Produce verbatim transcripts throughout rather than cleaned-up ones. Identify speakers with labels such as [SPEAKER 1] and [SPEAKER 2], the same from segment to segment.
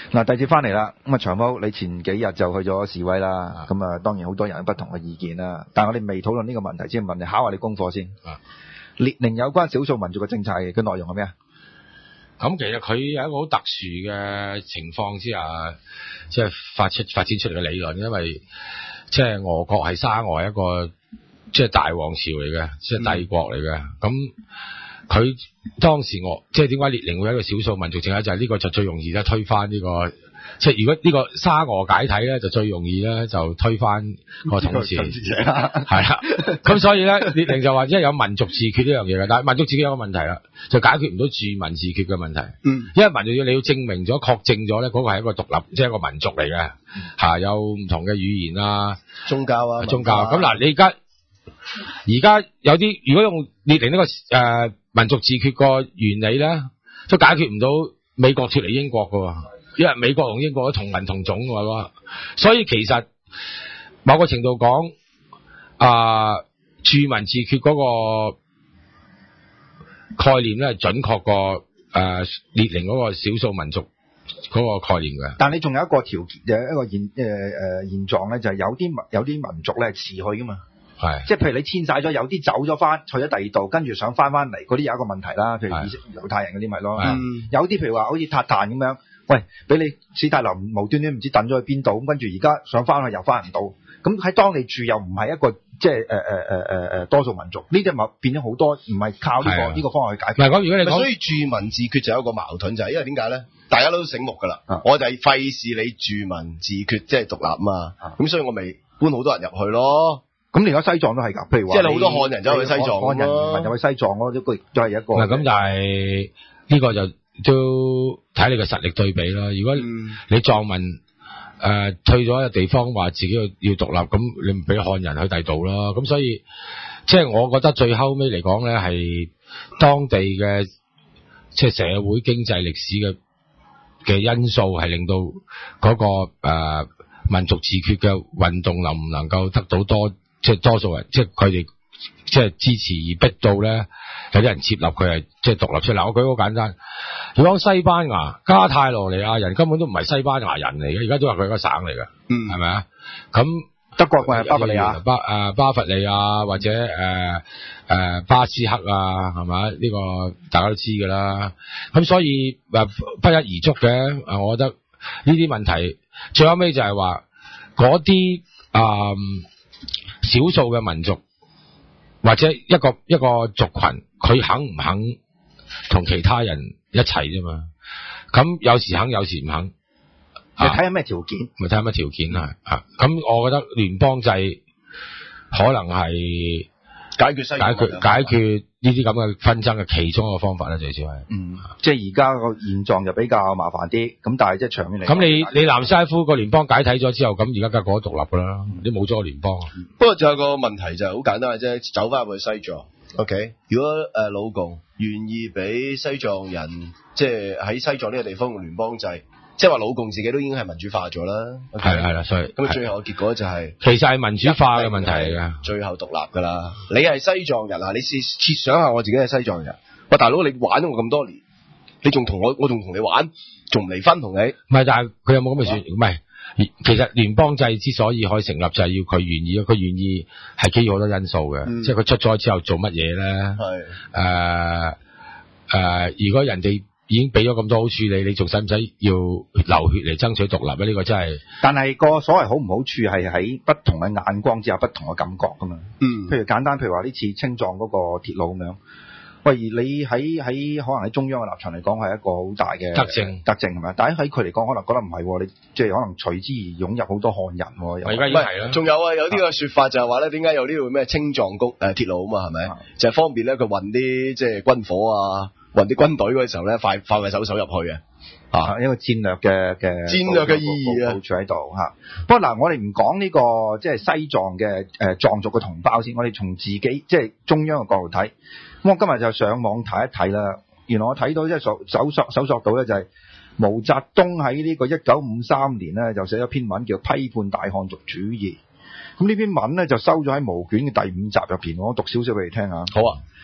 [SPEAKER 1] 嗱，第二節翻嚟啦，咁啊長毛，你前幾日就去咗示威啦，咁啊當然好多人有不同嘅意見啦，但係我哋未討論呢個問題先，問你考下你功課先。
[SPEAKER 2] 啊，
[SPEAKER 1] 列寧有關少數民族嘅政策嘅內容係咩啊？
[SPEAKER 2] 咁其實佢有一個好特殊嘅情況之下，即係發出發展出嚟嘅理論，因為即係俄國係沙俄一個即係大王朝嚟嘅，即係帝國嚟嘅。咁佢、嗯、當時俄即係點解列寧會有一個少數民族政策，就係、是、呢個就最容易咧推翻呢、這個。即係如果呢個沙俄解體咧，就最容易咧就推翻個統治，係啦。咁所以咧，列寧就話，因為有民族自決呢樣嘢嘅，但係民族自決有個問題啦，就解決唔到住民自決嘅問題。嗯，因為民族你要證明咗、確證咗咧，嗰個係一個獨立，即係一個民族嚟嘅，嚇有唔同嘅語言啊、
[SPEAKER 3] 宗教啊、
[SPEAKER 2] 宗教。咁嗱，你而家而家有啲如果用列寧呢個誒民族自決個原理咧，都解決唔到美國脫離英國㗎喎。因為美國同英國都同文同種喎，所以其實某個程度講，啊、呃，住民自決嗰個概念咧係準確過誒、呃、列寧嗰個少數民族嗰個概念嘅。但係你仲有一個條件，有一個現誒誒、呃、現狀咧，就係、是、有啲民有啲民族咧係辭去㗎嘛。係，即係譬如你遷晒咗，有啲走咗翻去咗第二度，跟住想翻翻嚟，嗰啲有一個問題啦。譬如以色列猶太人嗰啲咪咯，有啲譬如話好似塔坦咁樣。喂，俾你史泰林無端端唔知等咗去邊度，咁跟住而家想翻去又翻唔到，咁喺當你住又唔係一個即係誒誒誒誒誒多數民族，呢啲咪變咗好多，唔係靠呢、呢個呢、呢個方案去解決。唔係講如果你講，
[SPEAKER 3] 所以住民自決就有一個矛盾就係，因為點解咧？大家都醒目㗎啦、啊，我就係費事你住民自決即係獨立嘛，咁、啊、所以我咪搬好多人入去咯。咁你而家西藏都係㗎，譬如話，即係好多漢人走去西藏，漢人移民入去西藏咯，都都係一個。唔係咁，但係呢個就。都睇你嘅實力對比啦。如果你藏民誒、呃、退咗一個地方，話自己要要獨立，咁你唔俾漢人去第度啦。咁所以即係我覺得最後尾嚟講咧，係當地嘅即係社會經濟歷史嘅嘅因素，係令到嗰、那個誒、呃、民族自決嘅運動能唔能夠得到多即係多數人，即係佢哋即係支持而逼到咧，有啲人接納佢係即係獨立出嚟。我舉個好簡單。如果西班牙加泰羅尼亞人根本都唔係西班牙人嚟嘅，而家都話佢係一個省嚟嘅，嗯，係咪啊？咁德國咪巴伐利亞、巴誒巴伐利亞或者誒誒、呃呃、巴斯克啊，係咪？呢、這個大家都知㗎啦。咁所以誒不一而足嘅，誒，我覺得呢啲問題最後尾就係話嗰啲誒少數嘅民族或者一個一個族群，佢肯唔肯同其他人一齊啫嘛？咁有時肯，有時唔肯。你睇下咩條件？咪睇下咩條件啊？啊，咁我覺得聯邦制可能係解決西解決解決呢啲咁嘅紛爭嘅其中一個方法啦，最少係。嗯，即係而家個現狀就比較麻煩啲。咁但係即係長遠嚟。咁你你南斯拉夫個聯邦解體咗之後，咁而家梗係過咗獨立噶啦，嗯、你冇咗個聯邦。嗯、 不過仲有個問題就係好簡單嘅啫，走翻入去西藏。OK，如果誒、呃、老共願意俾西藏人即係喺西藏呢個地方用聯邦制，即係話老共自己都已經係民主化咗啦。係係啦，所以咁最後嘅結果就係、是、其實係民主化嘅問題嚟㗎，最後獨立㗎啦。你係西藏人啊，你試設想下我自己係西藏人，喂大佬你玩咗我咁多年，你仲同我，我仲同你玩，仲唔離婚同你？唔係，但係佢有冇咁嘅選？唔係。其實聯邦制之所以可以成立，就係要佢願意，佢願意係基於好多因素嘅、嗯，即係佢出咗之後做乜嘢咧？係誒誒，如果人哋已經俾咗咁多好處你，你仲使唔使要流血嚟爭取獨立咧？呢、這個真係。但係個所謂好唔好處係喺不同嘅眼光之下，不同嘅感覺噶嘛。嗯。譬如簡單，譬如話呢次青藏嗰個鐵路咁樣。喂，你喺喺可能喺中央嘅立場嚟講係一個好大嘅德政，德政係咪？但係喺佢嚟講，可能覺得唔係，你即係可能隨之而湧入好多漢人。我而家已經係啦。仲有啊，有啲嘅説法就係話咧，點解有呢個咩青藏公誒鐵路啊嘛？係咪？就係、是、方便咧，佢運啲即係軍火啊，運啲軍隊嗰陣時候咧，快快快手手入去嘅。啊，一個戰略嘅嘅戰略嘅意義啊，部署喺度嚇。不過嗱，我哋唔講呢個即係西藏嘅誒藏族嘅同胞先，我哋從自己即係中央嘅角度睇。咁我今日就上網睇一睇啦。原來我睇到即係搜搜索搜索到咧，就係毛澤東喺呢個一九五三年咧就寫咗篇文叫《批判大漢族主義》。咁呢篇文咧就收咗喺毛卷嘅第五集入邊，我讀少少俾你聽下。好啊。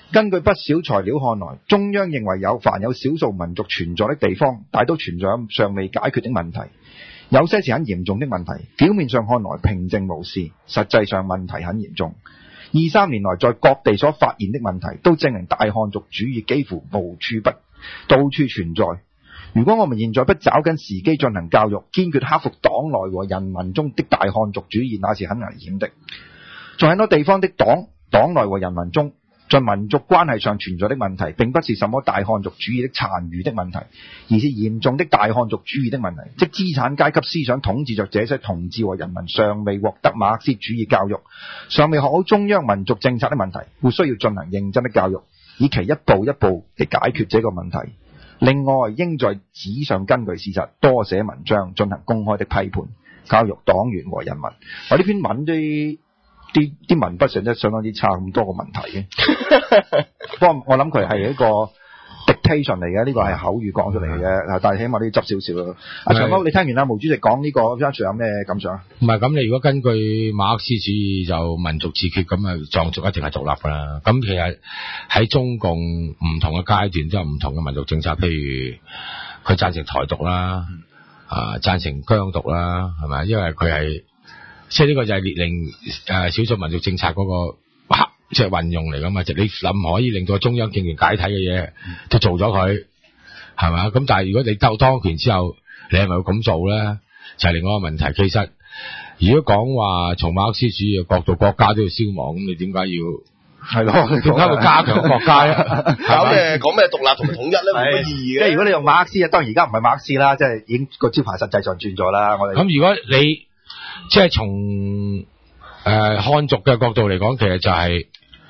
[SPEAKER 1] 根據不少材料看來，中央認為有凡有少數民族存在的地方，大都存在尚未解決的問題。有些是很嚴重的問題，表面上看來平靜無事，實際上問題很嚴重。二三年來在各地所發現的問題，都證明大漢族主義幾乎無處不到處存在。如果我們現在不抓緊時機進行教育，堅決克服黨內和人民中的大漢族主義，那是很危險的。在很多地方的黨黨內和人民中，在民族關係上存在的問題，並不是什麼大漢族主義的殘餘的問題，而是嚴重的大漢族主義的問題，即資產階級思想統治着這些同志和人民尚未獲得馬克思主義教育，尚未學好中央民族政策的問題，故需要進行認真的教育，以期一步一步地解決這個問題。另外，應在紙上根據事實，多寫文章，進行公開的批判，教育黨員和人民。我呢篇文啲啲啲文筆上真係相當之差，咁多個問題嘅。不過我諗佢係一個 dictation 嚟嘅，呢個係口語講出嚟嘅，但係起碼都要執少少咯。阿長毛，你聽完阿毛主席講呢個，張 Sir 有咩感想啊？
[SPEAKER 2] 唔係咁，你如果根據馬克思主義就民族自決咁啊，藏族一定係獨立㗎啦。咁其實喺中共唔同嘅階段都有唔同嘅民族政策，譬如佢贊成台獨啦，啊贊成疆獨啦，係咪？因為佢係即係呢個就係列寧誒少數民族政策嗰個即係運用嚟㗎嘛，就你諗可以令到中央政權解體嘅嘢，就做咗佢，係嘛？咁但係如果你鬥當權之後，你係咪會咁做咧？就係另外一個問題。其實如果講話從馬克思主義嘅角度，國家都要消亡，咁你點解要係咯？點解會加強國家咧？
[SPEAKER 3] 講咩講咩獨立同統一咧，冇乜意義嘅。
[SPEAKER 1] 即係如果你用馬克思啊，當然而家唔係馬克思啦，即係已經個招牌實際上轉咗啦。我哋
[SPEAKER 2] 咁如果你即係從誒漢族嘅角度嚟講，其實就係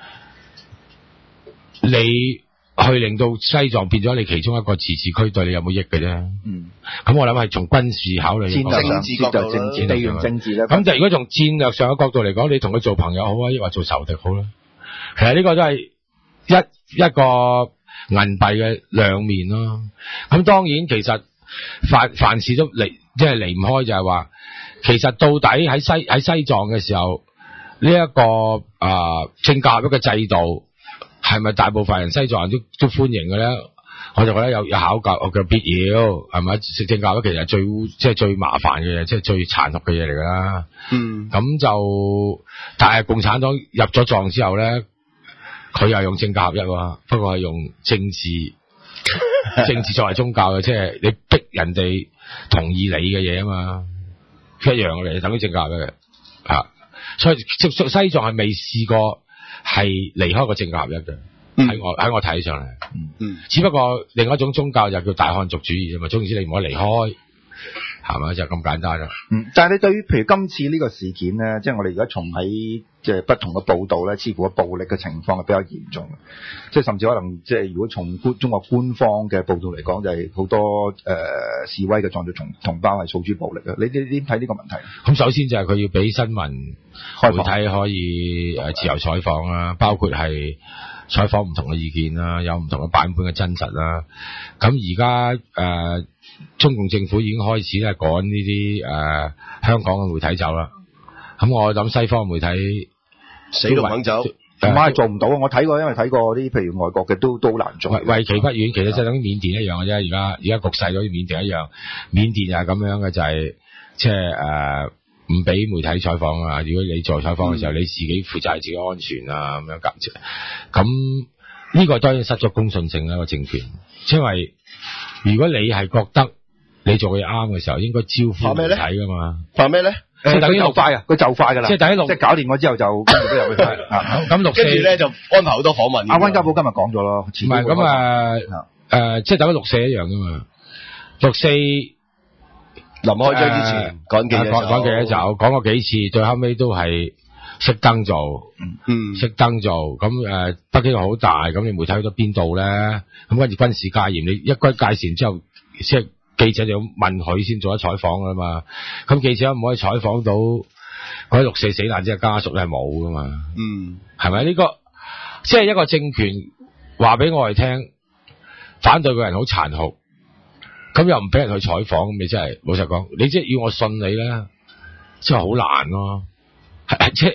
[SPEAKER 2] 你去令到西藏變咗你其中一個自治區，對你有冇益嘅啫？嗯，咁我諗係從軍事考慮，
[SPEAKER 1] 戰略上、政治角度、政治、地緣政治咧。
[SPEAKER 2] 咁就如果從戰略上嘅角度嚟講，你同佢做朋友好啊，抑或做仇敵好咧？其實呢個都係一一個銀幣嘅兩面咯。咁當然其實凡凡事都離即係離唔開就係話，其實到底喺西喺西藏嘅時候，呢、這、一個啊、呃、政教合一嘅制度。係咪大部分人西藏人都都歡迎嘅咧？我就覺得有有考究嘅必要，係咪？食政教咧其實係最即係最麻煩嘅嘢，即係最殘酷嘅嘢嚟㗎啦。嗯，咁就但係共產黨入咗藏之後咧，佢又用政教合一喎，不過係用政治政治作為宗教嘅，即係你逼人哋同意你嘅嘢啊嘛，一樣嘅，等於政教嘅嚇。所以西西藏係未試過。係離開個政教合一嘅，喺、嗯、我喺我睇上嚟，嗯，只不過另一種宗教就叫大漢族主義啫嘛，總之你唔可以離開，係咪就咁簡單啦？
[SPEAKER 1] 嗯，但係你對於譬如今次呢個事件咧，即係我哋而家從喺即係不同嘅報道咧，似乎個暴力嘅情況係比較嚴重嘅，即係甚至可能即係如果從官中國官方嘅報道嚟講，就係好多誒、呃、示威嘅藏族同同胞係訴諸暴力嘅。你你點睇呢個問題？
[SPEAKER 2] 咁首先就係佢要俾新聞媒體可以誒自由採訪啦，包括係採訪唔同嘅意見啦，有唔同嘅版本嘅真實啦。咁而家誒中共政府已經開始咧趕呢啲誒香港嘅媒體走啦。咁我諗西方媒體
[SPEAKER 3] 死都唔肯走，
[SPEAKER 1] 唔係做唔到啊！我睇過，因為睇過啲譬如外國嘅都都好難做。
[SPEAKER 2] 為期不遠，其實就等於緬甸一樣嘅啫。而家而家局勢好似緬甸一樣，緬甸就係咁樣嘅，就係即係誒唔俾媒體採訪啊！如果你做採訪嘅時候，嗯、你自己負責自己安全啊咁樣夾住。咁呢個當然失咗公信性啦，個政權。因為如果你係覺得你做嘢啱嘅時候，應該招呼媒體噶嘛。
[SPEAKER 3] 怕咩咧？
[SPEAKER 1] 誒，等於就快啊！佢就快噶啦，
[SPEAKER 2] 即係第一六，
[SPEAKER 1] 即係搞掂咗之後就跟住都入去睇啊！
[SPEAKER 2] 咁六四
[SPEAKER 3] 跟住咧就安排好多訪問。
[SPEAKER 1] 阿溫家寶今日講咗咯，唔
[SPEAKER 2] 係咁啊誒，即係等於六四一樣噶嘛。六四臨
[SPEAKER 3] 開張之前講記者走，
[SPEAKER 2] 講記者走，講過幾次，最後尾都係熄燈做，嗯，熄燈做。咁誒，北京好大，咁你媒體去到邊度咧？咁跟住軍事戒嚴，你一軍戒嚴之後，即係。記者就要問佢先做得採訪噶嘛，咁記者唔可以採訪到嗰啲六四死難者嘅家屬咧，係冇噶嘛，嗯，係咪呢個即係一個政權話俾我哋聽，反對嘅人好殘酷，咁又唔俾人去採訪，咁你真係老實講，你即係要我信你咧，真係好難咯，即係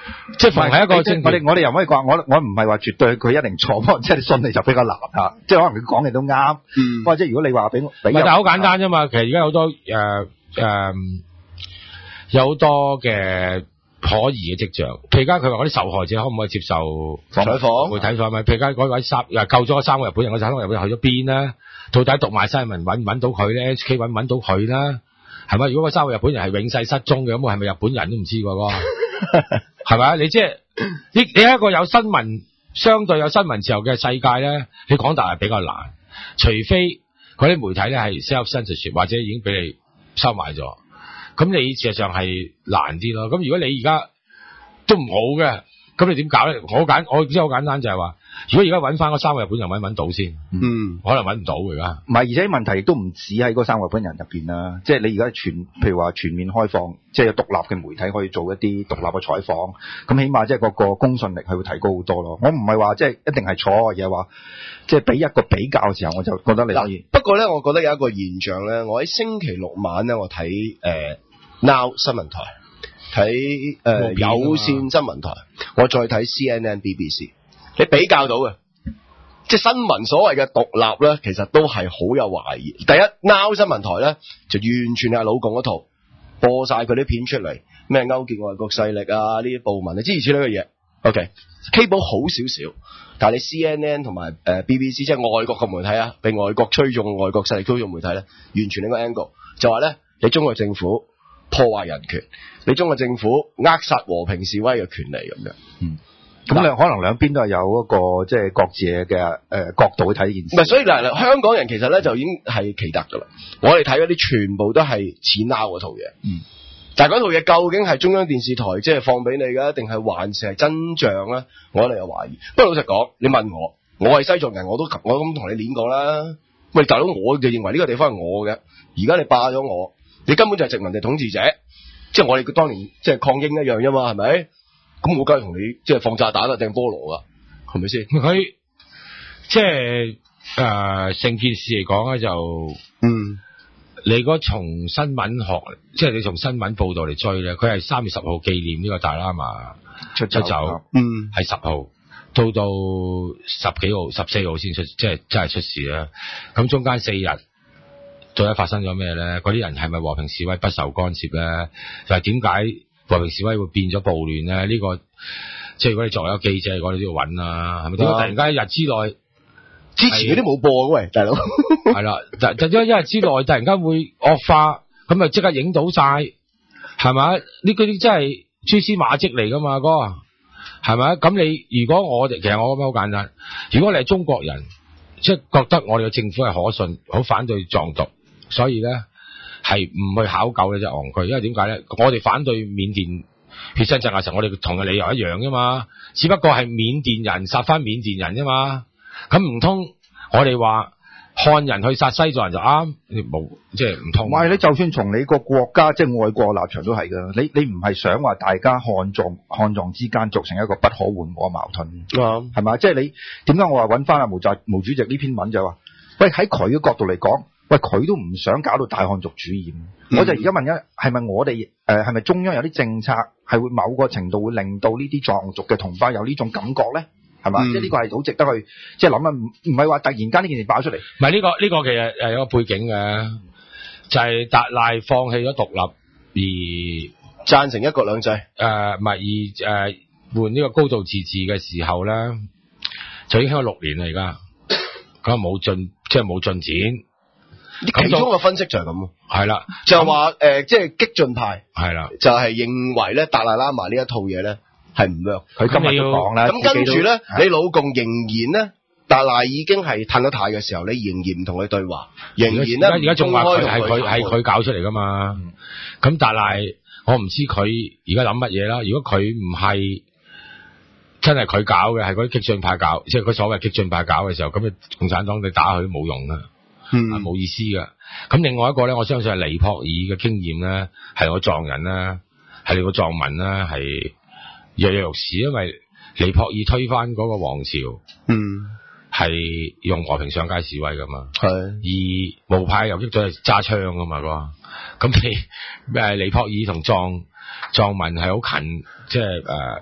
[SPEAKER 2] 即係逢係一個政
[SPEAKER 1] 我哋我哋又唔可以講，我我唔係話絕對佢一定錯，即係你信你就比較難嚇，即係可能佢講嘅都啱。嗯，或者如果你話俾我，但係
[SPEAKER 2] 好簡單啫嘛。其實而家好多誒誒、呃呃、有好多嘅可疑嘅跡象。譬如而家佢話嗰啲受害者可唔可以接受
[SPEAKER 3] 採訪？
[SPEAKER 2] 媒體採訪？譬如而家嗰位三誒救咗三個日本人，嗰三個日本人去咗邊咧？到底讀賣新聞揾唔揾到佢咧 ？H K 揾唔揾到佢咧？係咪？如果嗰三個日本人係永世失蹤嘅，咁我係咪日本人都唔知喎？係咪？你即係你你係一個有新聞相對有新聞自由嘅世界咧，你講大係比較難，除非嗰啲媒體咧係 self censorship 或者已經俾你收埋咗，咁你事實上係難啲咯。咁如果你而家都唔好嘅，咁你點搞咧？我簡我即係好簡單就係話，如果而家揾翻嗰三個日本人揾唔揾到先？嗯，可能揾唔到而家。唔係，而且問題亦都唔止喺嗰三個日本人入邊啦。即係你而家全，譬如話全面開放，即係有獨立嘅媒體可以做一啲獨立嘅採訪，咁起碼即係嗰個公信力係會提高好多咯。我唔係話即係一定係錯，而係話即係俾一個比較嘅時候，我就覺得你可以。
[SPEAKER 3] 不過咧，我覺得有一個現象咧，我喺星期六晚咧，我睇誒、呃、Now 新聞台，睇誒、呃、有線新聞台，我再睇 C N N、B B C。你比較到嘅，即係新聞所謂嘅獨立咧，其實都係好有懷疑。第一 ，Now 新聞台咧就完全係老共嗰套，播晒佢啲片出嚟，咩勾結外國勢力啊，呢啲暴民啊，諸如此類嘅嘢。OK，Cable 好少少，但係你 C N N 同埋誒 B B C 即係外國嘅媒體啊，被外國吹中外國勢力推動媒體咧，完全另一個 angle，就話咧你中國政府破壞人權，你中國政府扼殺和平示威嘅權利咁樣。嗯。
[SPEAKER 1] 咁你可能兩邊都係有一個即係各自嘅誒角度去睇呢件事。
[SPEAKER 3] 唔係，所以嗱，香港人其實咧就已經係奇特㗎啦。我哋睇嗰啲全部都係似 Now 嗰套嘢。嗯。但係嗰套嘢究竟係中央電視台即係放俾你㗎，定係還是係真相咧？我哋有懷疑。不過老實講，你問我，我係西藏人，我都我咁同你練過啦。喂，大佬，我就認為呢個地方係我嘅。而家你霸咗我，你根本就係殖民地統治者。即係我哋當年即係抗英一樣啫嘛，係咪？咁我梗係同你即係放炸彈啊，掟菠蘿啊，係咪先？
[SPEAKER 2] 佢即係誒成件事嚟講咧，就嗯，你嗰從新聞學，即係你從新聞報道嚟追咧，佢係三月十號紀念呢個大喇嘛出出走，嗯，係十號到到十幾號、十四號先出，即係真係出事啦。咁中間四日到底發生咗咩咧？嗰啲人係咪和平示威不受干涉咧？就係點解和平示威會變咗暴亂咧？呢、這個即係如果你作為一個記者，我哋都要揾啦，係咪？點解突然間一日之內，
[SPEAKER 3] 之前嗰啲冇播嘅喂，大佬
[SPEAKER 2] 係啦，就就因為一日之內突然間會惡化，咁咪即刻影到晒，係咪？呢嗰啲真係蛛絲馬跡嚟噶嘛，哥，係咪？咁你如果我哋其實我覺得好簡單，如果你係中國人，即係覺得我哋嘅政府係可信，好反對藏獨，所以咧。係唔去考究咧就戇居，因為點解咧？我哋反對緬甸血腥鎮壓時，我哋同嘅理由一樣啫嘛，只不過係緬甸人殺翻緬甸人啫嘛。咁唔通我哋話漢人去殺西藏人就啱？冇，即係唔通。唔係，
[SPEAKER 1] 你就算從你個國家即係外國立場都係噶，你你唔係想話大家漢藏漢藏之間造成一個不可緩和嘅矛盾，係、嗯、嘛？即係你點解我話揾翻阿毛澤毛主席呢篇文就話，喂，喺佢嘅角度嚟講。喂，佢都唔想搞到大漢族主義，嗯、我就而家問緊，係咪我哋誒係咪中央有啲政策係會某個程度會令到呢啲藏族嘅同胞有呢種感覺咧？係嘛、嗯？即係呢個係好值得去即係諗啊！唔唔係話突然間呢件事爆出嚟。
[SPEAKER 2] 唔係呢個呢、呢個其實係有個背景嘅，就係、是、達賴放棄咗獨立而
[SPEAKER 3] 贊成一國兩制誒，
[SPEAKER 2] 唔係而誒換呢個高度自治嘅時候咧，就已經傾咗六年啦，而家咁冇進即係冇進展。
[SPEAKER 3] 其中嘅分析就係咁，
[SPEAKER 2] 係啦，
[SPEAKER 3] 就係話誒，即係激進派，
[SPEAKER 2] 係啦，
[SPEAKER 3] 就係、是、認為咧達賴喇嘛呢一套嘢咧係唔 work。
[SPEAKER 1] 佢今日要講啦，
[SPEAKER 3] 咁跟住咧，你老共仍然咧，達賴已經係褪咗軚嘅時候，你仍然唔同佢對話，仍然咧，
[SPEAKER 2] 而家仲話佢係佢係佢搞出嚟噶嘛？咁、嗯、達賴，我唔知佢而家諗乜嘢啦。如果佢唔係真係佢搞嘅，係嗰啲激進派搞，即係佢所謂激進派搞嘅時候，咁你共產黨你打佢都冇用啦。嗯，冇意思噶。咁另外一個咧，我相信係尼泊爾嘅經驗咧，係我藏人啦，係你個藏民啦，係躍躍欲試，因為尼泊爾推翻嗰個王朝，嗯，係用和平上街示威噶嘛，係。而無派游擊隊係揸槍噶嘛，咁你誒尼泊爾同藏藏民係好近，即係誒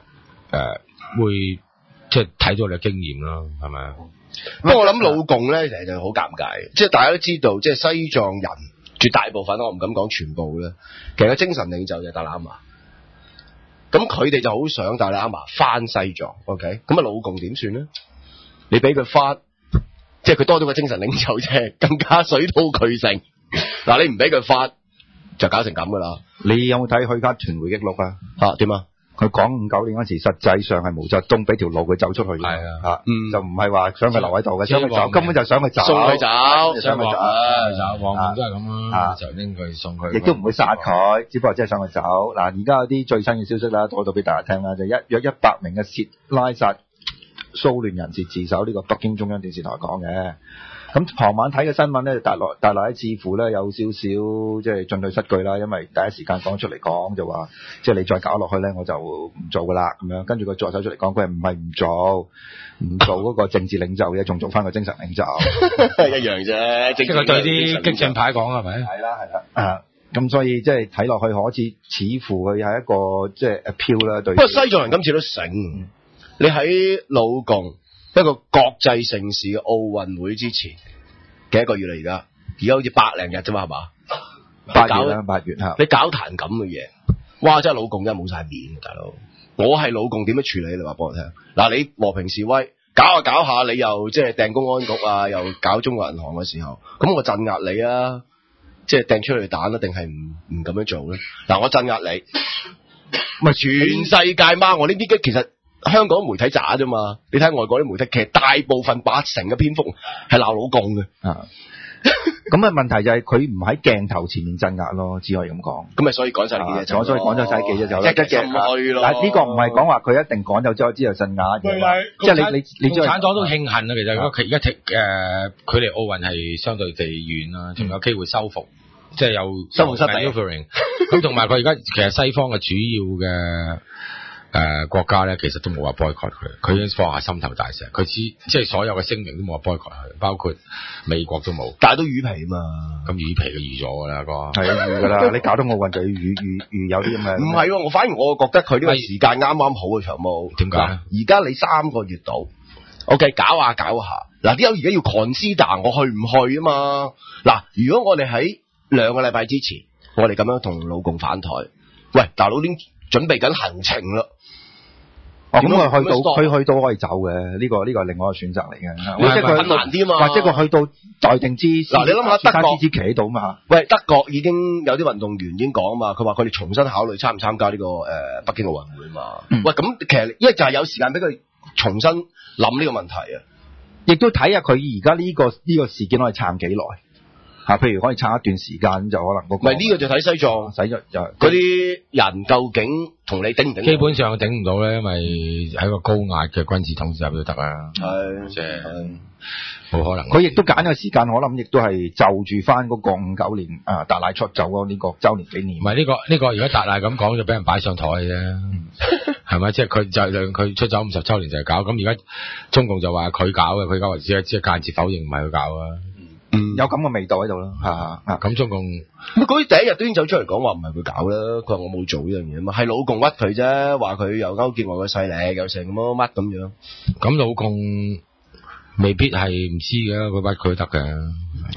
[SPEAKER 2] 呃、會即係睇到你嘅經驗咯，係咪啊？
[SPEAKER 3] 不過我諗老共咧，其實就好尷尬，即係大家都知道，即係西藏人絕大部分，我唔敢講全部咧，其實個精神領袖就係達賴喇嘛。咁佢哋就好想達賴喇嘛翻西藏 ，OK？ 咁啊老共點算咧？你俾佢翻，即係佢多咗個精神領袖啫，更加水到渠成。嗱，你唔俾佢翻，就搞成咁噶啦。
[SPEAKER 1] 你有冇睇許家屯回憶錄啊？
[SPEAKER 3] 吓點啊？
[SPEAKER 1] 佢講五九年嗰時，實際上係毛澤東俾條路佢走出去嘅，
[SPEAKER 2] 係啊，
[SPEAKER 1] 嚇，嗯，就唔係話想佢留喺度嘅，想佢走，根本就想佢走，
[SPEAKER 3] 送佢走，
[SPEAKER 1] 想佢走，
[SPEAKER 2] 走，往年都係咁啊，就拎佢送佢，
[SPEAKER 1] 亦都唔會殺佢，只不過真係想佢走。嗱，而家有啲最新嘅消息啦，講到俾大家聽啦，就一約一百名嘅涉拉薩騷亂人士自首，呢個北京中央電視台講嘅。咁傍晚睇嘅新聞咧，大內大內似乎咧有少少即係進退失據啦，因為第一時間講出嚟講就話，即係你再搞落去咧，我就唔做噶啦咁樣。跟住佢助手出嚟講，佢係唔係唔做，唔做嗰個政治領袖嘅，仲做翻個精神領袖，
[SPEAKER 3] 一樣啫。
[SPEAKER 2] 即係佢對啲激進派講係咪？
[SPEAKER 1] 係啦係啦啊！咁所以即係睇落去，好似似乎佢係一個即係 appeal 啦。對，
[SPEAKER 3] 不過西藏人今次都醒，嗯、你喺老共一個國際盛事嘅奧運會之前幾多個月啦？而家而家好似百零日啫嘛，係嘛？
[SPEAKER 1] 八月啦，八月嚇。
[SPEAKER 3] 你搞壇咁嘅嘢，哇！真係老共真係冇晒面，大佬。我係老共點樣處理？你話俾我聽。嗱，你和平示威，搞下搞下，你又即係掟公安局啊，又搞中國銀行嘅時候，咁我鎮壓你啊，即係掟出去彈啊，定係唔唔咁樣做咧？嗱，我鎮壓你，咪全世界嘛？我呢啲嘅其實。香港媒體渣啫嘛，你睇外國啲媒體，其實大部分八成嘅篇幅係鬧老共嘅。啊，
[SPEAKER 1] 咁啊問題就係佢唔喺鏡頭前面鎮壓咯，只可以咁講。
[SPEAKER 3] 咁咪所以趕晒記者走，
[SPEAKER 1] 所以趕咗晒記者走，
[SPEAKER 3] 即係心虛咯。
[SPEAKER 1] 但係呢個唔係講話佢一定趕走之後之後鎮壓嘅，即係你你你
[SPEAKER 2] 共產黨都慶幸啊，其實如果佢而家踢誒距離奧運係相對地遠啦，仲有機會收復，即係有
[SPEAKER 3] 收復失地。
[SPEAKER 2] 咁同埋佢而家其實西方嘅主要嘅。誒、呃，國家咧其實都冇話 boycott 佢，佢已經放下心頭大石，佢知即係所有嘅聲明都冇話 boycott 佢，包括美國都冇，
[SPEAKER 3] 但係都魚皮嘛，
[SPEAKER 2] 咁魚皮都預咗噶啦，哥
[SPEAKER 1] 係啊預噶啦，你搞到奧運就要預預預有啲咁嘅，
[SPEAKER 3] 唔係，我反而我覺得佢呢個時間啱啱好嘅長毛，
[SPEAKER 2] 點解？
[SPEAKER 3] 而家你三個月到 ，OK， 搞下搞下，嗱，啲友而家要 consider 我去唔去啊嘛？嗱，如果我哋喺兩個禮拜之前，我哋咁樣同老共反台，喂，大佬已經準備緊行程啦。
[SPEAKER 1] 哦，咁佢去到，佢去到可以走嘅，呢、這個呢、這個係另外一個選擇嚟嘅。或者佢
[SPEAKER 3] 難啲嘛，
[SPEAKER 1] 或者佢去到待定之
[SPEAKER 3] 嗱，你諗下德國
[SPEAKER 1] 支持企喺度嘛？
[SPEAKER 3] 喂，德國已經有啲運動員已經講嘛，佢話佢哋重新考慮參唔參加呢、這個誒、呃、北京奧運會嘛。嗯、喂，咁其實因為就係有時間俾佢重新諗呢個問題啊，
[SPEAKER 1] 亦都睇下佢而家呢個呢、這個事件可以撐幾耐。啊，譬如可以撐一段時間就可能嗰、那個，
[SPEAKER 3] 唔係呢個就睇西藏，
[SPEAKER 1] 使咗就
[SPEAKER 3] 嗰啲人究竟同你頂唔頂？
[SPEAKER 2] 基本上頂唔到咧，因為喺個高壓嘅軍事統治入都得啦。
[SPEAKER 3] 係，
[SPEAKER 2] 即係冇可能。
[SPEAKER 1] 佢亦都揀個時間，我諗亦都係就住翻嗰個五九年啊達賴出走嗰呢個週年紀念。
[SPEAKER 2] 唔係呢個呢、這個，如果達賴咁講就俾人擺上台嘅啫，係咪？即係佢就係佢出走五十週年就係搞，咁而家中共就話佢搞嘅，佢搞只係只係間接否認唔係佢搞啊。
[SPEAKER 1] 嗯，有咁嘅味道喺度咯，嚇嚇
[SPEAKER 2] 咁中共
[SPEAKER 3] 咁嗰啲第一日都已經走出嚟講話唔係佢搞啦，佢話我冇做呢樣嘢嘛，係老共屈佢啫，話佢又勾結外國勢力，又成咁乜咁樣。咁
[SPEAKER 2] 老共未必係唔知嘅，佢屈佢得嘅。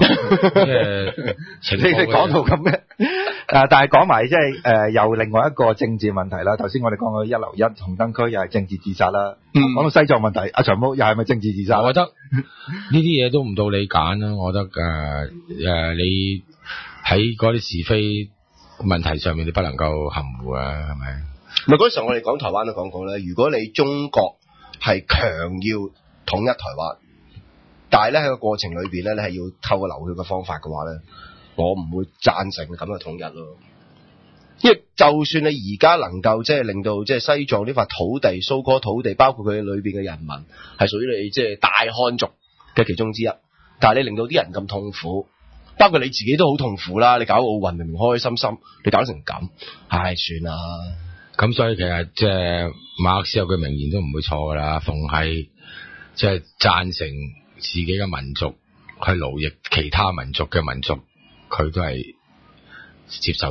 [SPEAKER 2] 即係
[SPEAKER 1] 你哋講到咁嘅，誒，但係講埋即係誒，又另外一個政治問題啦。頭先我哋講過一樓一紅燈區又係政治自殺啦。嗯，講到西藏問題，阿長毛又係咪政治自殺？
[SPEAKER 2] 我覺得呢啲嘢都唔到你揀啦。我覺得誒誒、呃呃，你喺嗰啲是非問題上面，你不能夠含糊啊，係咪？
[SPEAKER 3] 唔係嗰時候我哋講台灣都講過咧，如果你中國係強要統一台灣。但係咧喺個過程裏邊咧，你係要透過流血嘅方法嘅話咧，我唔會贊成咁嘅統一咯。因為就算你而家能夠即係令到即係西藏呢塊土地、蘇哥土地，包括佢裏邊嘅人民係屬於你即係大漢族嘅其中之一，但係你令到啲人咁痛苦，包括你自己都好痛苦啦。你搞奧運明明開開心心，你搞成咁，唉，算啦。
[SPEAKER 2] 咁所以其實即係馬克思有句名言都唔會錯噶啦，逢係即係贊成自己嘅民族去奴役其他民族嘅民族，佢都係接受，即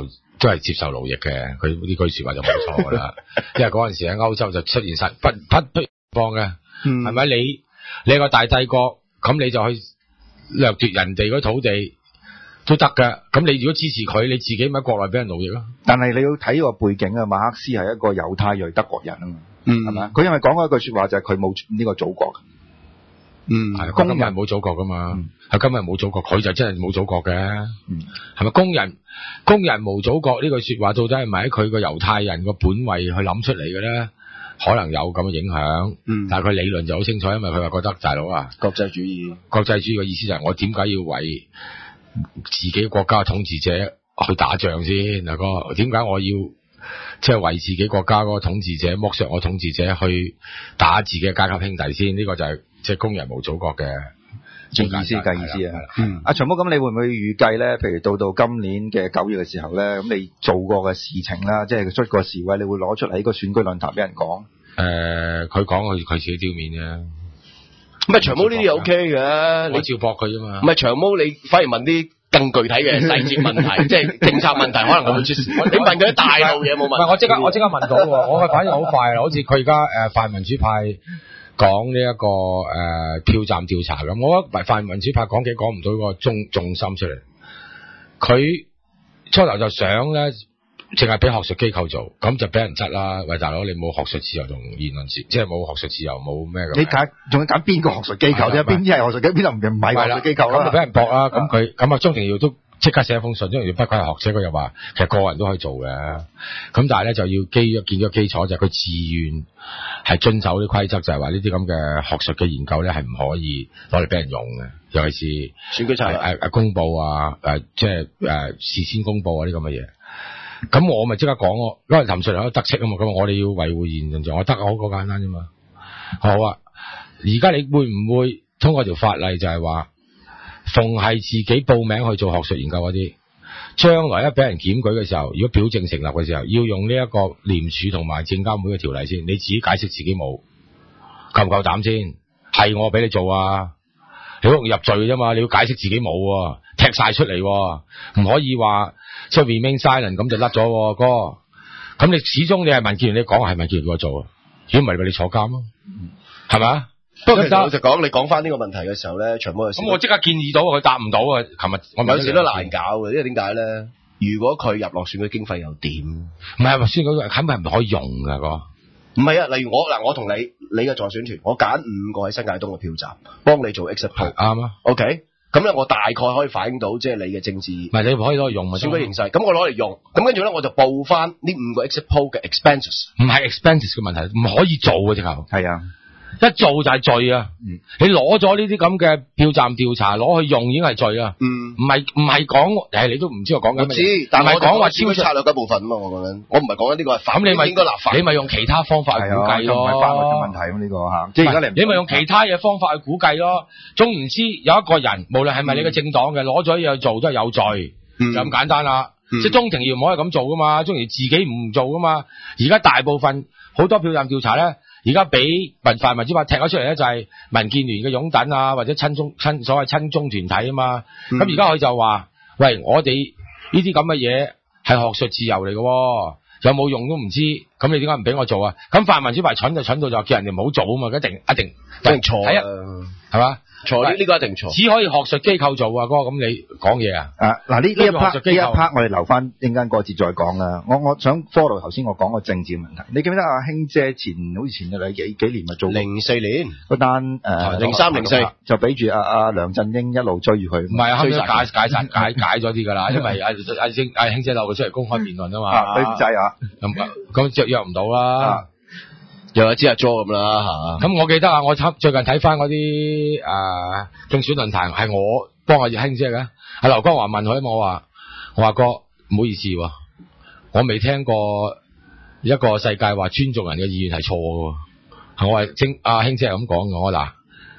[SPEAKER 2] 都係接受奴役嘅，佢呢句說話就冇錯噶啦。因為嗰陣時喺歐洲就出現實不不不放嘅，係咪、嗯？你你係個大帝國，咁你就去掠奪人哋嗰土地都得㗎。咁你如果支持佢，你自己咪喺國內俾人奴役咯。
[SPEAKER 1] 但係你要睇個背景啊，馬克思係一個猶太裔德國人啊嘛，係咪、嗯？佢因為講過一句說話就係佢冇呢個祖國。嗯，係工人冇祖國噶嘛，係今日冇祖國，佢就真係冇祖國嘅，係咪、嗯？工人工人冇祖國呢句說話，到底係咪喺佢個猶太人個本位去諗出嚟嘅咧？可能有咁嘅影響，嗯，但係佢理論就好清楚，因為佢話覺得大佬啊，國際主義，國際主義嘅意思就係我點解要為自己國家嘅統治者去打仗先？阿哥，點解我要即係為自己國家嗰個統治者剝削我統治者去打自己嘅階級兄弟先？呢、這個就係、是。即係工人無祖國嘅意思嘅意思啊！嗯，阿長毛，咁你會唔會預計咧？譬如到到今年嘅九月嘅時候咧，咁你做過嘅事情啦，即係出過示威，你會攞出嚟喺個選舉論壇俾人講？誒、呃，佢講佢佢自己丟面嘅。唔係長毛呢啲又 OK 嘅，你照駁佢啫嘛。唔係長毛，你反而問啲更具體嘅細節問題，即係政策問題，可能我會出事。你問佢啲大路嘢冇問題。唔係，我即刻我即刻問到喎，我嘅反應好快，好似佢而家誒泛民主派。講呢一個誒、呃、票站調查咁，我覺得泛民主派講幾講唔到個重重心出嚟。佢初頭就想咧，淨係俾學術機構做，咁就俾人質啦。喂，大佬，你冇學術自由同言論自由，即係冇學術自由，冇咩嘅。你揀仲要揀邊個學術機構啫？邊啲係學術機構，邊度唔係唔係學術機構啦？咁就俾人駁啦。咁佢咁啊，鍾庭耀都即刻寫一封信，鍾庭耀不愧係學者，佢又話其實個人都可以做嘅。咁但係咧就要基建咗基礎就係佢自願係遵守啲規則，就係話呢啲咁嘅學術嘅研究咧係唔可以攞嚟俾人用嘅，尤其是選舉策略誒誒公佈啊誒即係誒事先公佈啊啲咁嘅嘢。咁我咪即刻講咯，因為林瑞麟有得戚啊嘛，咁我哋要維護言論自由，我得好個簡單啫嘛。好啊，而家你會唔會通過條法例就係話，逢係自己報名去做學術研究嗰啲，將來一俾人檢舉嘅時候，如果表證成立嘅時候，要用呢一個廉署同埋證監會嘅條例先，你自己解釋自己冇，夠唔夠膽先？係我俾你做啊，你好容易入罪啫嘛，你要解釋自己冇，踢晒出嚟，唔可以話即係 remain silent 咁就甩咗哥。咁你始終你係民建聯，你講係民建聯個做啊，如果唔係咪你坐監咯，係咪？不過其實老實講，你講翻呢個問題嘅時候咧，長毛有時咁我即刻建議到佢答唔到啊！琴日我有時都難搞嘅，因為點解咧？如果佢入落選舉經費又點？唔係話選舉肯定係唔可以用噶個。唔係啊，例如我嗱，我同你你嘅助選團，我揀五個喺新界東嘅票站，幫你做 exit poll，啱啊。OK，咁咧我大概可以反映到即係你嘅政治，唔係你可以攞嚟用咪選舉形勢。咁我攞嚟用，咁跟住咧我就報翻呢五個 exit poll 嘅 expenses，唔係 expenses 嘅問題，唔可以做嘅直頭。係啊。一做就係罪啊！嗯、你攞咗呢啲咁嘅票站調查攞去用已經係罪啊！唔係唔係講誒，你都唔知我講緊咩？我知，但係我講話超出策略嘅部分啊嘛，我講緊，我唔係講緊呢個係法。咁你咪應該立法，你咪用其他方法去估計咯。唔係法律嘅問題咁呢個吓，即係而家你你咪用其他嘅方法去估計咯。總唔知有一個人，無論係咪你嘅政黨嘅，攞咗嘢去做都係有罪，嗯、就咁簡單啦。嗯、即係鍾庭耀唔可以咁做噶嘛，鍾庭耀自己唔做噶嘛。而家大部分好多票站調查咧。而家俾民泛民主派踢咗出嚟咧，就係民建聯嘅擁躉啊，或者親中親所謂親中團體啊嘛。咁而家佢就話：喂，我哋呢啲咁嘅嘢係學術自由嚟嘅，有冇用都唔知。咁你點解唔俾我做啊？咁泛民主派蠢就蠢到就叫人哋唔好做啊嘛，一定一定一定錯啊，係嘛？錯呢呢個一定錯，只可以學術機構做啊，哥。咁你講嘢啊？啊嗱，呢呢一 part 呢一 part 我哋留翻一陣間過節再講啦。我我想 follow 頭先我講個政治問題。你記唔記得阿興姐前好似前嘅幾幾年咪做零四年嗰單誒零三零四就俾住阿阿梁振英一路追住佢。唔係啊，後尾解解解解解咗啲㗎啦，因為阿阿興阿興姐漏佢出嚟公開辯論啊嘛。佢唔制啊，咁咁就約唔到啦。又有支阿 Jo 咁啦嚇，咁我記得啊，我最近睇翻嗰啲誒競選論壇，係我幫阿葉興姐嘅，阿劉江華問佢，我話我話哥唔好意思喎，我未聽過一個世界話尊重人嘅意願係錯嘅喎，我話正阿興姐係咁講嘅，我嗱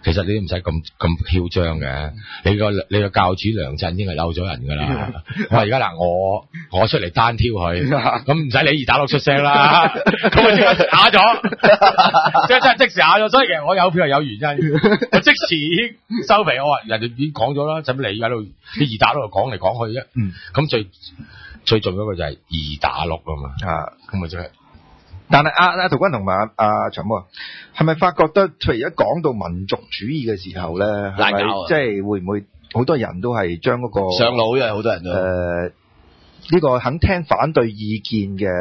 [SPEAKER 2] 其實你都唔使咁咁囂張嘅。你個你個教主梁振英係嬲咗人㗎啦。我而家嗱，我我出嚟單挑佢，咁唔使你二打六出聲啦，咁我即刻啞咗，即係真係即時啞咗。所以其實我有票係有原因，我即時已經收皮。我話人哋已經講咗啦，使乜你喺度啲二打六講嚟講去啫？嗯，咁最最重要一個就係二打六啊嘛。啊，咁咪即係。
[SPEAKER 1] 但係阿阿陶君同埋阿阿長毛，係咪發覺得，譬如一講到民族主義嘅時候咧，係咪即係會唔會好多人都係將嗰個
[SPEAKER 3] 上腦，因為好多人都
[SPEAKER 1] 誒呢個肯聽反對意見嘅誒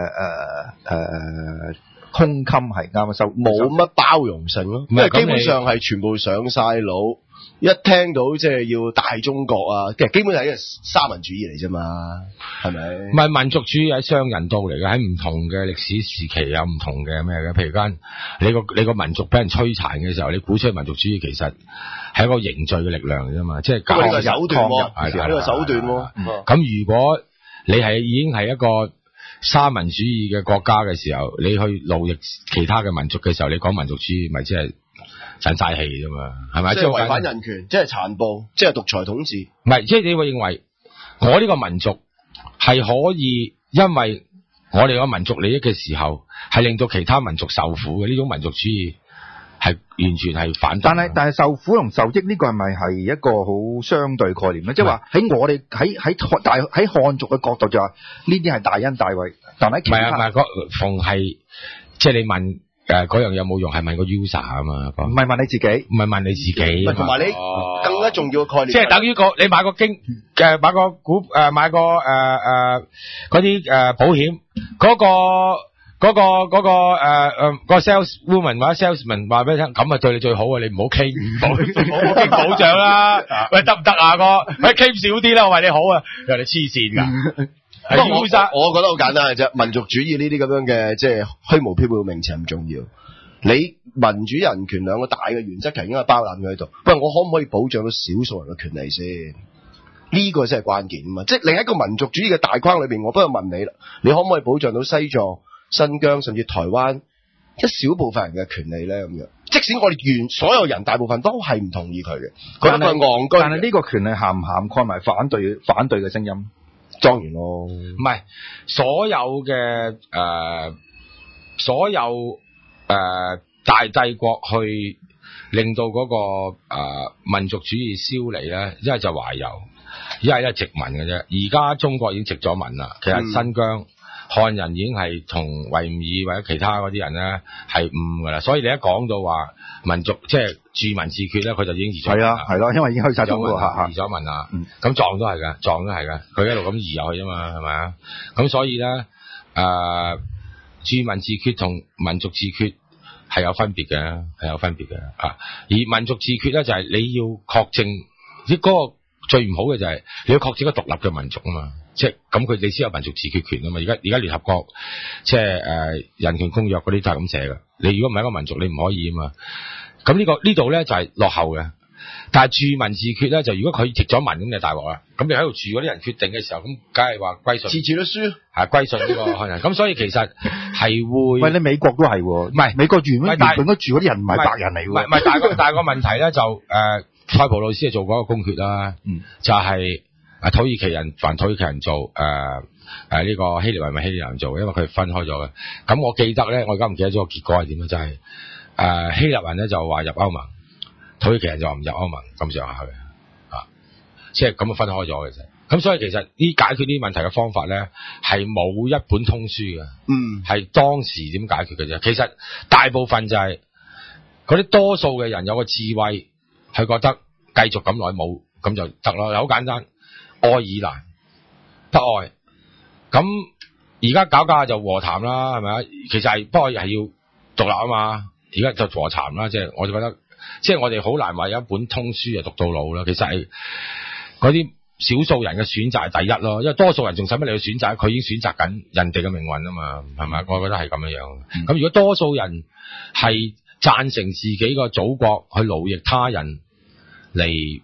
[SPEAKER 1] 誒胸襟係啱啱收，
[SPEAKER 3] 冇乜包容性咯，因為基本上係全部上晒腦。一聽到即係要大中國啊，其實基本係一個三民主義嚟啫嘛，係咪？
[SPEAKER 2] 唔係民族主義係雙人道嚟嘅，喺唔同嘅歷史時期有唔同嘅咩嘅。譬如間你個你個民族俾人摧殘嘅時候，你鼓吹民族主義，其實係一個凝聚嘅力量嚟啫嘛，即係
[SPEAKER 3] 搞個手段喎，係呢個手段喎。
[SPEAKER 2] 咁如果你係已經係一個三民主義嘅國家嘅時候，你去奴役其他嘅民族嘅時候，你講民族主義，咪即係散晒氣啫嘛，係咪？
[SPEAKER 3] 即係違反人權，即係殘暴，即係獨裁統治。
[SPEAKER 2] 唔係，即係你會認為我呢個民族係可以因為我哋個民族利益嘅時候，係令到其他民族受苦嘅，呢種民族主義係完全係反對。
[SPEAKER 1] 但係但係受苦同受益呢個係咪係一個好相對概念咧？即係話喺我哋喺喺大喺漢族嘅角度就話呢啲係大恩大惠，但係其他
[SPEAKER 2] 唔係啊，唔係個逢係即係你問。誒，嗰樣有冇用？係問個 user 啊嘛，
[SPEAKER 1] 唔係問你自己，
[SPEAKER 2] 唔係問你自己，
[SPEAKER 3] 同埋你更加重要嘅概念，
[SPEAKER 2] 即係等於個你買個經誒買個股誒買個誒誒嗰啲誒保險，嗰個嗰個嗰個誒誒個 sales woman 或者 salesman 話俾你聽，咁啊對你最好啊，你唔好傾保，唔好傾保障啦，喂得唔得啊哥？喂傾少啲啦，我為你好啊，人哋黐線噶。
[SPEAKER 3] 不過我我覺得好簡單嘅啫，民族主義呢啲咁樣嘅即係虛無縹緲嘅名詞唔重要。你民主人權兩個大嘅原則其實應該包攬咗喺度。喂，我可唔可以保障到少數人嘅權利先？呢個先係關鍵啊嘛！即係另一個民族主義嘅大框裏邊，我不如問你啦，你可唔可以保障到西藏、新疆甚至台灣一小部分人嘅權利咧？咁樣，即使我哋原所有人大部分都係唔同意佢嘅，覺得佢戇居。
[SPEAKER 1] 但係呢個權利涵唔涵蓋埋反對反對嘅聲音？
[SPEAKER 3] 當然咯，
[SPEAKER 2] 唔係所有嘅誒、呃，所有誒、呃、大帝國去令到嗰、那個誒、呃、民族主義消弭咧，一係就懷柔，一係咧殖民嘅啫。而家中國已經殖咗民啦，其實新疆、嗯、漢人已經係同維吾爾或者其他嗰啲人咧係誤噶啦，所以你一講到話民族即係住民自決咧，佢就已經移咗。
[SPEAKER 1] 係啊，係咯，因為已經開晒咗
[SPEAKER 2] 啦，移咗民啦。咁藏都係噶，藏都係噶，佢一路咁移入去啫嘛，係咪啊？咁所以咧，誒、呃，住民自決同民族自決係有分別嘅，係有分別嘅啊。而民族自決咧就係、是、你要確證，啲、那、嗰個最唔好嘅就係你要確證一個獨立嘅民族啊嘛。即係咁，佢你先有民族自決權啊嘛。而家而家聯合國即係誒人權公約嗰啲都係咁寫嘅。你如果唔係一個民族，你唔可以啊嘛。咁呢、這個呢度咧就係、是、落後嘅。但係住民自決咧，就如果佢殖咗民咁就大鑊啦。咁你喺度住嗰啲人決定嘅時候，咁梗係話歸順。自治都輸係歸順呢個漢人。咁所以其實係會
[SPEAKER 1] 喂，你美國都係喎，唔係美國原本原本嗰住嗰啲人唔係白人嚟喎。
[SPEAKER 2] 唔係唔係，但係個但係個問題咧就誒，塞浦路斯係做過一個公決啦，嗯，就係、是。啊，土耳其人凡土耳其人做，誒誒呢個希臘人咪希臘人做，因為佢分開咗嘅。咁我記得咧，我而家唔記得咗個結果係點樣，就係、是、誒、呃、希臘人咧就話入歐盟，土耳其人就話唔入歐盟咁上下嘅，啊，即係咁啊分開咗嘅啫。咁所以其實呢解決呢啲問題嘅方法咧係冇一本通書嘅，嗯，係當時點解決嘅啫。其實大部分就係嗰啲多數嘅人有個智慧，係覺得繼續咁耐冇咁就得咯，好簡單。愛爾蘭北愛，咁而家搞搞下就和談啦，係咪啊？其實係北愛係要獨立啊嘛，而家就和談啦，即係我就覺得，即係我哋好難話有一本通書就讀到老啦。其實係嗰啲少數人嘅選擇係第一咯，因為多數人仲使乜你去選擇？佢已經選擇緊人哋嘅命運啊嘛，係咪？我覺得係咁樣樣。咁、嗯、如果多數人係贊成自己個祖國去奴役他人嚟誒。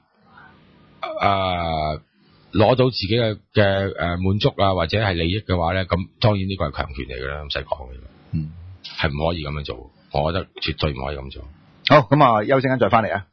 [SPEAKER 2] 呃攞到自己嘅嘅誒滿足啊，或者係利益嘅話咧，咁當然呢個係強權嚟㗎啦，唔使講嘅。嗯，係唔可以咁樣做，我覺得絕對唔可以咁做。
[SPEAKER 1] 好，咁啊，休息間再翻嚟啊。